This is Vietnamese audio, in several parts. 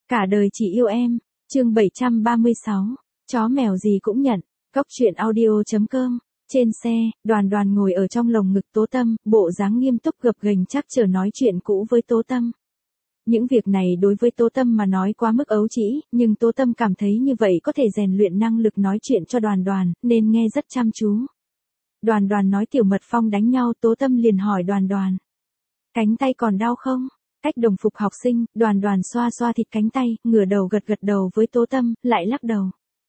Cả đời chỉ yêu em, chương 736, chó mèo gì cũng nhận, Cóc truyện audio.com. Trên xe, Đoàn Đoàn ngồi ở trong lồng ngực Tố Tâm, bộ dáng nghiêm túc gập ghềnh chắc chờ nói chuyện cũ với Tố Tâm. Những việc này đối với Tố Tâm mà nói quá mức ấu trĩ, nhưng Tố Tâm cảm thấy như vậy có thể rèn luyện năng lực nói chuyện cho Đoàn Đoàn, nên nghe rất chăm chú. Đoàn Đoàn nói Tiểu Mật Phong đánh nhau, Tố Tâm liền hỏi Đoàn Đoàn. Cánh tay còn đau không? Cách đồng phục học sinh, Đoàn Đoàn xoa xoa thịt cánh tay, ngửa đầu gật đầu với Tố Tâm, lại lắc đầu.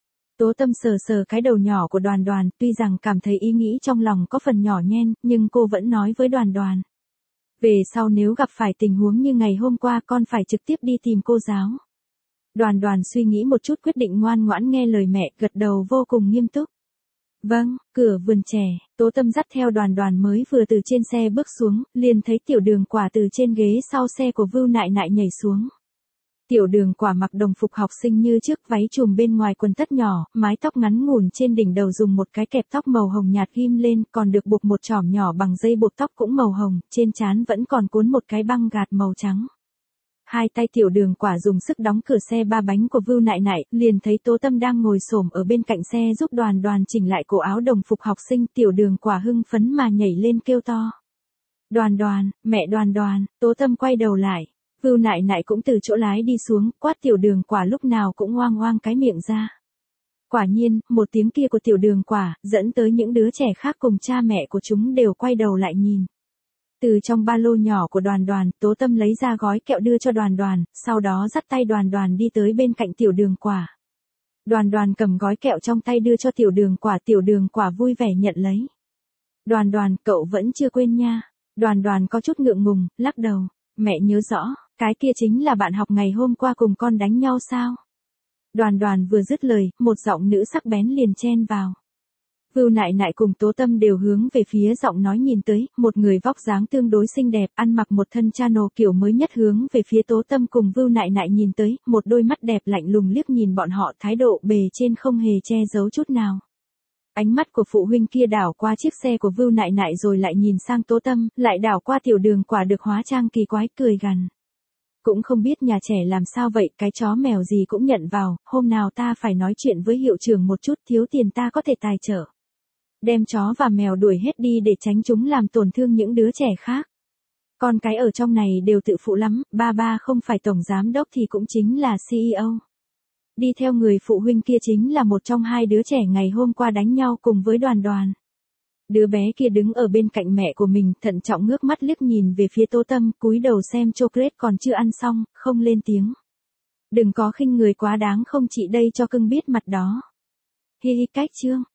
Tố Tâm sờ sờ cái đầu nhỏ của Đoàn Đoàn, tuy rằng cảm thấy ý nghĩ trong lòng có phần nhỏ nhen, nhưng cô vẫn nói với Đoàn Đoàn. Về sau nếu gặp phải tình huống như ngày hôm qua con phải trực tiếp đi tìm cô giáo. Đoàn Đoàn suy nghĩ một chút quyết định ngoan ngoãn nghe lời mẹ, gật đầu vô cùng nghiêm túc. Vâng, cửa vườn trẻ, Tố Tâm dắt theo Đoàn Đoàn mới vừa từ trên xe bước xuống, liền thấy Tiểu Đường Quả từ trên ghế sau xe của Vưu Nại Nại nhảy xuống. Tiểu Đường Quả mặc đồng phục học sinh như trước, váy chùm bên ngoài quần tất nhỏ, mái tóc ngắn ngủn trên đỉnh đầu dùng một cái kẹp tóc màu hồng nhạt ghim lên, còn được buộc một chỏm nhỏ bằng dây buộc tóc cũng màu hồng, trên trán vẫn còn cuốn một cái băng gạt màu trắng. Hai tay Tiểu Đường Quả dùng sức đóng cửa xe ba bánh của Vưu Nại Nại, liền thấy Tố Tâm đang ngồi xổm ở bên cạnh xe giúp Đoàn Đoàn chỉnh lại cổ áo đồng phục học sinh. Tiểu Đường Quả hưng phấn mà nhảy lên kêu to. Đoàn Đoàn, mẹ Đoàn Đoàn. Tố Tâm quay đầu lại. Vưu Nại Nại cũng từ chỗ lái đi xuống, quát Tiểu Đường Quả lúc nào cũng oang oang cái miệng ra. Quả nhiên, một tiếng kia của Tiểu Đường Quả, dẫn tới những đứa trẻ khác cùng cha mẹ của chúng đều quay đầu lại nhìn. Từ trong ba lô nhỏ của Đoàn Đoàn, Tố Tâm lấy ra gói kẹo đưa cho Đoàn Đoàn, sau đó dắt tay Đoàn Đoàn đi tới bên cạnh Tiểu Đường Quả. Đoàn Đoàn cầm gói kẹo trong tay đưa cho Tiểu Đường Quả vui vẻ nhận lấy. Đoàn Đoàn, cậu vẫn chưa quên nha. Đoàn Đoàn có chút ngượng ngùng, lắc đầu. Mẹ nhớ rõ, cái kia chính là bạn học ngày hôm qua cùng con đánh nhau sao? Đoàn Đoàn vừa dứt lời, một giọng nữ sắc bén liền chen vào. Vưu Nại Nại cùng Tố Tâm đều hướng về phía giọng nói nhìn tới, một người vóc dáng tương đối xinh đẹp, ăn mặc một thân chano kiểu mới nhất hướng về phía Tố Tâm cùng Vưu Nại Nại nhìn tới, một đôi mắt đẹp lạnh lùng liếc nhìn bọn họ, thái độ bề trên không hề che giấu chút nào. Ánh mắt của phụ huynh kia đảo qua chiếc xe của Vưu Nại Nại rồi lại nhìn sang Tố Tâm, lại đảo qua Tiểu Đường Quả được hóa trang kỳ quái, cười gằn. Cũng không biết nhà trẻ làm sao vậy, cái chó mèo gì cũng nhận vào, hôm nào ta phải nói chuyện với hiệu trưởng một chút, thiếu tiền ta có thể tài trợ. Đem chó và mèo đuổi hết đi để tránh chúng làm tổn thương những đứa trẻ khác. Con cái ở trong này đều tự phụ lắm, ba không phải tổng giám đốc thì cũng chính là CEO. Đi theo người phụ huynh kia chính là một trong hai đứa trẻ ngày hôm qua đánh nhau cùng với Đoàn Đoàn. Đứa bé kia đứng ở bên cạnh mẹ của mình, thận trọng ngước mắt liếc nhìn về phía Tố Tâm, cúi đầu xem chocolate còn chưa ăn xong, không lên tiếng. Đừng có khinh người quá đáng không, chị đây cho cưng biết mặt đó. Hi hi, cách chương.